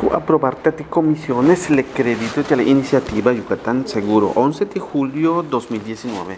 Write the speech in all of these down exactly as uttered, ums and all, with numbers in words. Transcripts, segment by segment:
Aprobar tati comisiones le crédito de la iniciativa Yucatán Seguro, once de julio de dos mil diecinueve.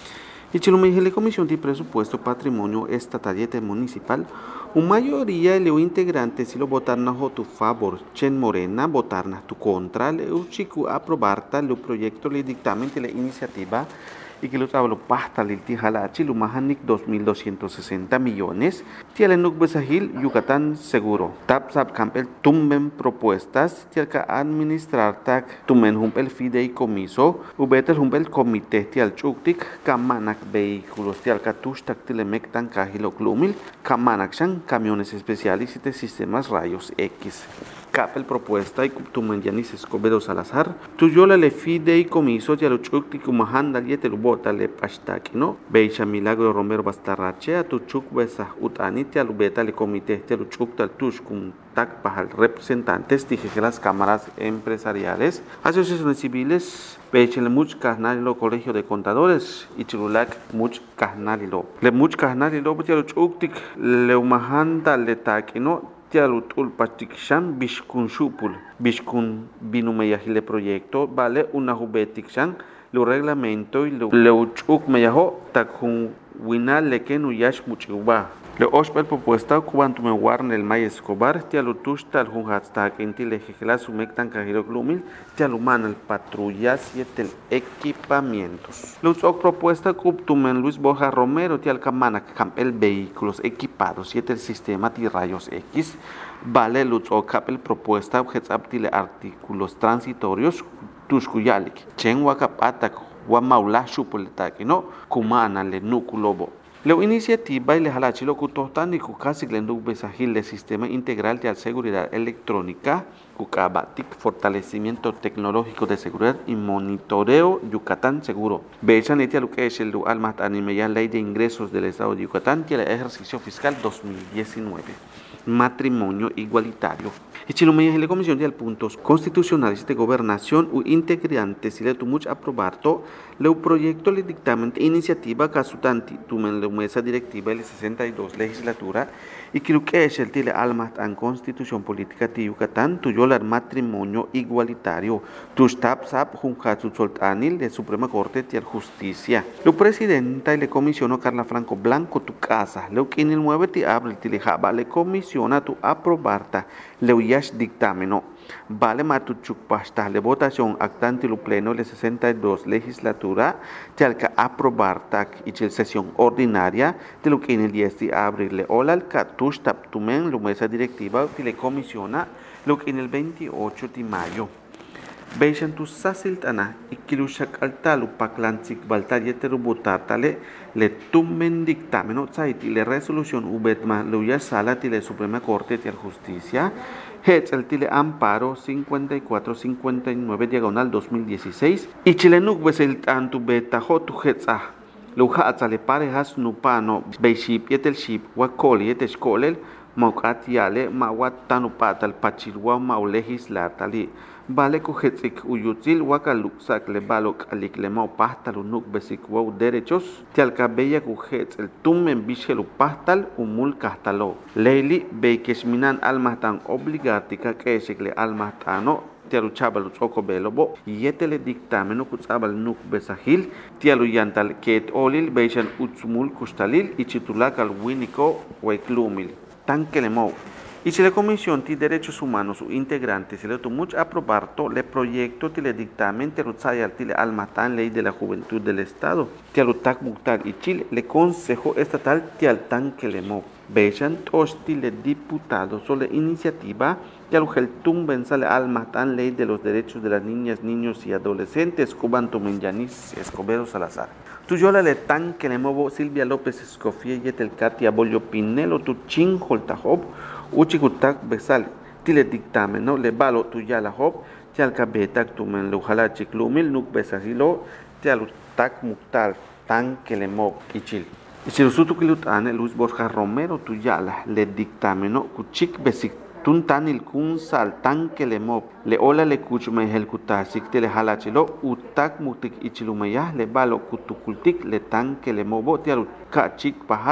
Y Chilumay la Comisión de Presupuesto Patrimonio Estatal y Municipal, una mayoría de los integrantes si lo votaron a tu favor, Chen Morena, votaron a tu contra, le chico aprobar el proyecto de dictamen de la iniciativa y que los hablo pasta del Tijalachi, Lumahanik dos mil doscientos sesenta millones, Tialenuk Besahil, Yucatán Seguro, Tap Sab Campel, Tumben Propuestas, Tialca Administrar Tak, Tumen Humpel Fideicomiso, Ubetel Humpel Comité, Tial Chuktik, Kamanak Vehículos, Tialca Tushtak Tilemec Tancajilo Klumil, Kamanak Shan, Camiones Especiales y de Sistemas Rayos X. Capel propuesta y Tumen Yanis Escobedo Salazar, Tuyola le Fideicomiso, Tialo Chuktik, Umahanda, Yetel Bota le Pashtaki, ¿no? Beisha Milagro Romero Bastarrachea, Tuchuk Besa Utani, Tialubeta le Comité, Tialuchuk Tal Tushkun Tak Pajal, representantes, dije que las cámaras empresariales, asociaciones civiles, Beisha le Much Kahnalilo, Colegio de Contadores, y Chirulac Much Kahnalilo. Le Much Kahnalilo, Tialuchuktik, le Umahanda le Taki, ¿no? Tialutul Pastikshan, Bishkun Shupul, Bishkun Binumeyahile Proyecto, vale una jubetikshan, lo reglamento y lo leuchuk meyaho, takhun winal leken uyash muchiuba. Le ospel propuesta cuanto me warn el May Escobar, tialutush tal junhatstak enti lejela sumectan cajiro glumil, tialuman el patrullas y el equipamientos. Lutzok propuesta cuptumen Luis Borja Romero, tialcamana campel vehículos equipados y el sistema de rayos X. Vale Lutzok capel propuesta objetzaptile artículos transitorios tushkuyalik, chen wakapatak, wamaula shupultaki, no, kumana le nukulobo. La iniciativa y le halachilo kutostan y kukasi glenduk besahil del sistema integral de seguridad electrónica, kukabatik, fortalecimiento tecnológico de seguridad y monitoreo Yucatán Seguro. Bechan etia lo que es el almat animeya ley de ingresos del Estado de Yucatán y el ejercicio fiscal dos mil diecinueve. Matrimonio igualitario. Y Chilumey la Comisión de Puntos Constitucionales de Gobernación u integrantes y le tumuch aprobarto le proyecto de dictamen de iniciativa casutanti tumen la mesa directiva de la sesenta y dos legislatura y creo que es el tile alma en Constitución Política de Yucatán tuyo el matrimonio igualitario tustab sab junjatsu soltanil de Suprema Corte de Justicia. Lo presidenta y le comisionó Carla Franco Blanco tu casa lo que en el nueve de abril tile jaba le comisiona tu aprobarta le uyash dictameno. Vale matuchuk pasta le votación actante lo pleno de sesenta y dos legislatura telca aprobar tak y el sesión ordinaria de lo que en el diez de abril le olal katush taptumen lo mesa directiva que le comisiona lo que en el veintiocho de mayo. Beishan tu sasiltana y kilushak altalu paklantik baltayetero botartale le tumen dictameno tsaiti le resolución ubetma lo ya sala de la Suprema Corte de Justicia Hetz el tile amparo cincuenta y cuatro cincuenta y nueve diagonal dos mil dieciséis y chilenuk besel tantu beta hotu hetza lo hatza le parejas nupano beiship yetel ship wakoli yetel skolel maukatiale mawatanupatal pachilwa mau legislar tali vale cohetzik uyutzil wakaluksak le balok alik le mau pastal unuk besik wow derechos tialka beya cohetz el tumen bishelu pastal umul castalo leili beikeshminan almahtan obligatika keshik le almahtano tialu chabal tsoko belobo yetele dictameno kutsabal nuk besahil tialu yantal ket olil beishan utsumul kustalil y chitulakal winiko weklumil tankelemo. Y si la Comisión de Derechos Humanos o integrantes se le tomó aprobarto le proyecto de le dictamen de Rutzayal de Almatán Ley de la Juventud del Estado, de Alutac Muctar y Chile, le Consejo Estatal de Altan Quelemo. Bechan tosti le diputados sobre iniciativa de Alujeltum Benzale Almatán Ley de los Derechos de las Niñas, Niños y Adolescentes, Cubanto Menyanis Escobedo Salazar. Tuyola le tan Quelemo Silvia López Escofía y Etelkatia Bollo Pinelo tu chin holtajob uchikutak besal tile dictamen no le balo tu ya la hop tial kabetak tu men lo hala chiklumil nuk besasilo tial tak muktal tan que le mob ichil ichil sutu kilut ane Luis Borja Romero tu ya la le dictamen no kuchik besik tun tanil kun sal tan que le mob le ola le kuch me hel kutasik tele hala chilo utak mutik ichilumaya le balo kutukultik le tan que le mobo tial ka chik pahal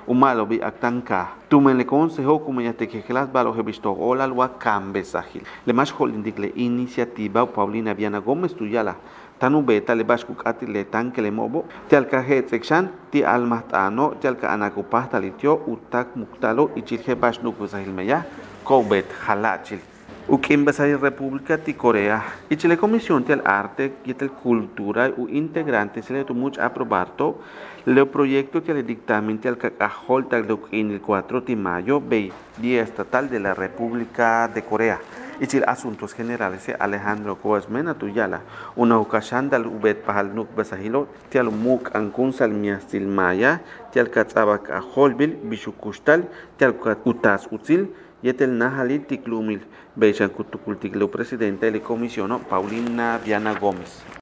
umalo bi aktanka. Tumen le consejo como ya te que las balo he visto hola alwa cambe sahil. Le más holindik le iniciativa Paulina Viana Gómez tuyala. Tanu beta le bashkuk ati le tanke le mobo. Te alka het sekshan ti almahtano te alka anakupahta litio utak muktalo y chilhe bashnuk sahil meya. Koubet halachil. Ukim Basahil República de Corea y la Comisión del Arte y de Cultura u integrante se le tomó aprobarto el proyecto del dictamen del cajol en el cuatro de mayo de Día Estatal de la República de Corea y el Asuntos Generales Alejandro Coasmena Tuyala una ocasión del ubet pahal nuk Basahilo tial muk ankun salmias tilmaya tial katzaba cajolbil bishukustal tial utas util y el Nahalit Tiklumil, Bechan Kutukultiklo, presidente de la comisión, Paulina Viana Gómez.